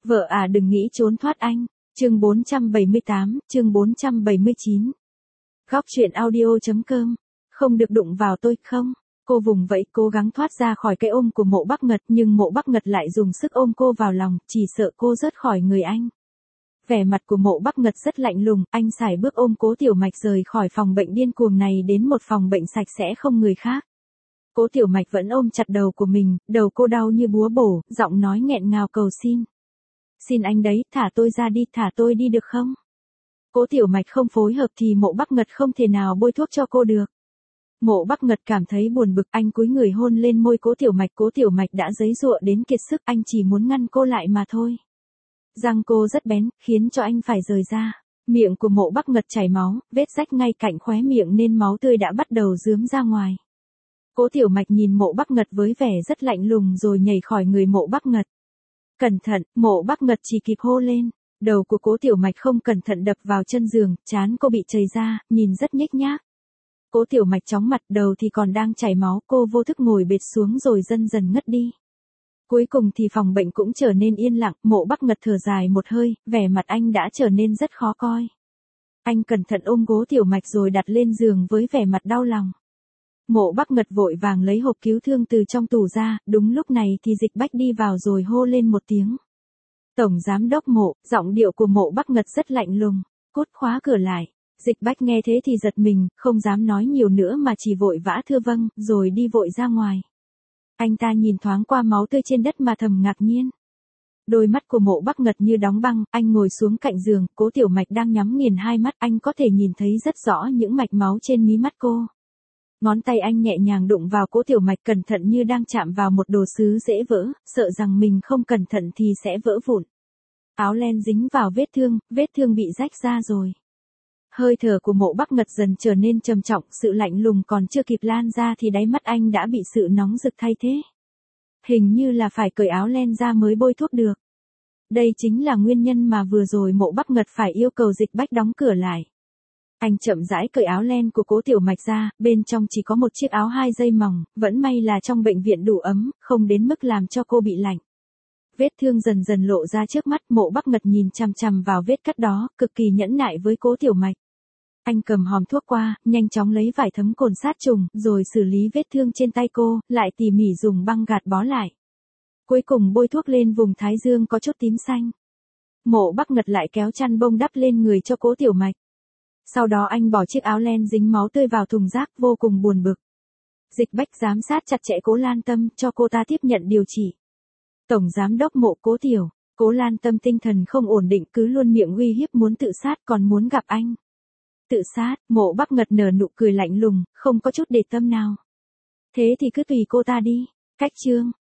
Vợ à đừng nghĩ trốn thoát anh. Chương 478, chương 479. Góc truyện audio.com. Không được đụng vào tôi không? Cô vùng vẫy cố gắng thoát ra khỏi cái ôm của Mộ Bắc Ngật, nhưng Mộ Bắc Ngật lại dùng sức ôm cô vào lòng, chỉ sợ cô rớt khỏi người anh. Vẻ mặt của Mộ Bắc Ngật rất lạnh lùng, anh sải bước ôm Cố Tiểu Mạch rời khỏi phòng bệnh điên cuồng này đến một phòng bệnh sạch sẽ không người khác. Cố Tiểu Mạch vẫn ôm chặt đầu của mình, đầu cô đau như búa bổ, giọng nói nghẹn ngào cầu xin. Xin anh đấy, thả tôi ra đi, thả tôi đi được không? Cố Tiểu Mạch không phối hợp thì Mộ Bắc Ngật không thể nào bôi thuốc cho cô được. Mộ Bắc Ngật cảm thấy buồn bực, anh cúi người hôn lên môi Cố Tiểu Mạch đã giãy giụa đến kiệt sức, anh chỉ muốn ngăn cô lại mà thôi. Răng cô rất bén, khiến cho anh phải rời ra. Miệng của Mộ Bắc Ngật chảy máu, vết rách ngay cạnh khóe miệng nên máu tươi đã bắt đầu rướm ra ngoài. Cố Tiểu Mạch nhìn Mộ Bắc Ngật với vẻ rất lạnh lùng rồi nhảy khỏi người Mộ Bắc Ngật. Cẩn thận, Mộ Bắc Ngật chỉ kịp hô lên. Đầu của Cố Tiểu Mạch không cẩn thận đập vào chân giường, trán cô bị chảy ra, nhìn rất nhếch nhác. Cố Tiểu Mạch chóng mặt, đầu thì còn đang chảy máu, cô vô thức ngồi bệt xuống rồi dần dần ngất đi. Cuối cùng thì phòng bệnh cũng trở nên yên lặng, Mộ Bắc Ngật thở dài một hơi, vẻ mặt anh đã trở nên rất khó coi. Anh cẩn thận ôm Cố Tiểu Mạch rồi đặt lên giường với vẻ mặt đau lòng. Mộ Bắc Ngật vội vàng lấy hộp cứu thương từ trong tủ ra, đúng lúc này thì Dịch Bách đi vào rồi hô lên một tiếng. Tổng giám đốc Mộ, giọng điệu của Mộ Bắc Ngật rất lạnh lùng, cút khóa cửa lại. Dịch Bách nghe thế thì giật mình, không dám nói nhiều nữa mà chỉ vội vã thưa vâng, rồi đi vội ra ngoài. Anh ta nhìn thoáng qua máu tươi trên đất mà thầm ngạc nhiên. Đôi mắt của Mộ Bắc Ngật như đóng băng, anh ngồi xuống cạnh giường, Cố Tiểu Mạch đang nhắm nghiền hai mắt, anh có thể nhìn thấy rất rõ những mạch máu trên mí mắt cô. Ngón tay anh nhẹ nhàng đụng vào Cố Tiểu Mạch cẩn thận như đang chạm vào một đồ sứ dễ vỡ, sợ rằng mình không cẩn thận thì sẽ vỡ vụn. Áo len dính vào vết thương bị rách ra rồi. Hơi thở của Mộ Bắc Ngật dần trở nên trầm trọng, sự lạnh lùng còn chưa kịp lan ra thì đáy mắt anh đã bị sự nóng rực thay thế. Hình như là phải cởi áo len ra mới bôi thuốc được. Đây chính là nguyên nhân mà vừa rồi Mộ Bắc Ngật phải yêu cầu Dịch Bách đóng cửa lại. Anh chậm rãi cởi áo len của Cố Tiểu Mạch ra, bên trong chỉ có một chiếc áo 2 dây mỏng, vẫn may là trong bệnh viện đủ ấm, không đến mức làm cho cô bị lạnh. Vết thương dần dần lộ ra trước mắt, Mộ Bắc Ngật nhìn chằm chằm vào vết cắt đó, cực kỳ nhẫn nại với Cố Tiểu Mạch. Anh cầm hòm thuốc qua, nhanh chóng lấy vải thấm cồn sát trùng, rồi xử lý vết thương trên tay cô, lại tỉ mỉ dùng băng gạt bó lại. Cuối cùng bôi thuốc lên vùng thái dương có chút tím xanh. Mộ Bắc Ngật lại kéo chăn bông đắp lên người cho Cố Tiểu Mạch. Sau đó anh bỏ chiếc áo len dính máu tươi vào thùng rác, vô cùng buồn bực. Dịch Bách giám sát chặt chẽ Cố Lan Tâm, cho cô ta tiếp nhận điều trị. Tổng giám đốc Mộ Cố Tiểu, Cố Lan Tâm tinh thần không ổn định, cứ luôn miệng uy hiếp muốn tự sát còn muốn gặp anh. Tự sát? Mộ Bắc Ngật nở nụ cười lạnh lùng, không có chút để tâm nào. Thế thì cứ tùy cô ta đi. Cách chương.